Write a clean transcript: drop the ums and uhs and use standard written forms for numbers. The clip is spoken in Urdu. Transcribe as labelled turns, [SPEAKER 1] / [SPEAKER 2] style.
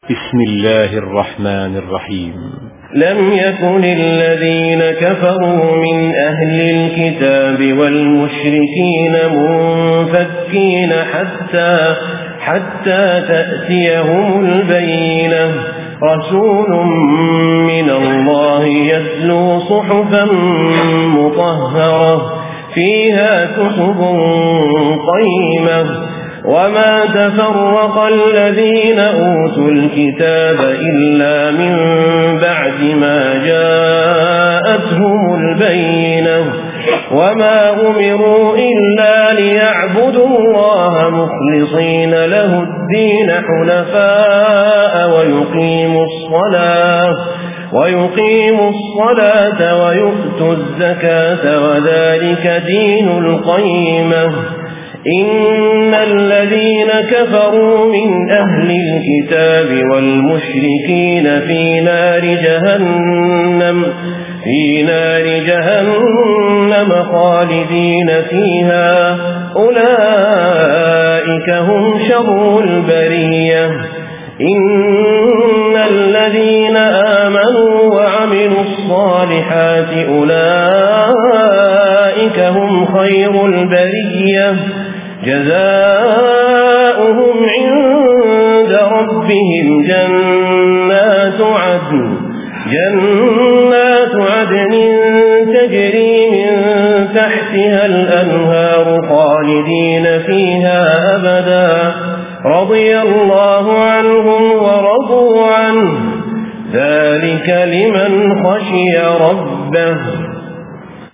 [SPEAKER 1] بسم الله الرحمن الرحيم.
[SPEAKER 2] لم يكن الذين كفروا من أهل الكتاب والمشركين منفكين حتى تأتيهم البينة رسول من الله يتلو صحفا مطهرة فيها كتب قيمة وما تفرق الذين أوتوا الكتاب إلا من بعد ما جاءتهم البينة وما أمروا إلا ليعبدوا الله مخلصين له الدين حنفاء ويقيموا الصلاة ويؤتوا الزكاة وذلك دين القيمة إن الذين كفروا من أهل الكتاب والمشركين في نار جهنم خالدين فيها أولئك هم شر البرية إن الذين آمنوا وعملوا الصالحات أولئك هم خير البرية جزاؤهم عند ربهم جنات عدن تجري من تحتها الأنهار خالدين فيها أبدا رضي الله عنهم ورضوا عنه ذلك لمن خشي ربه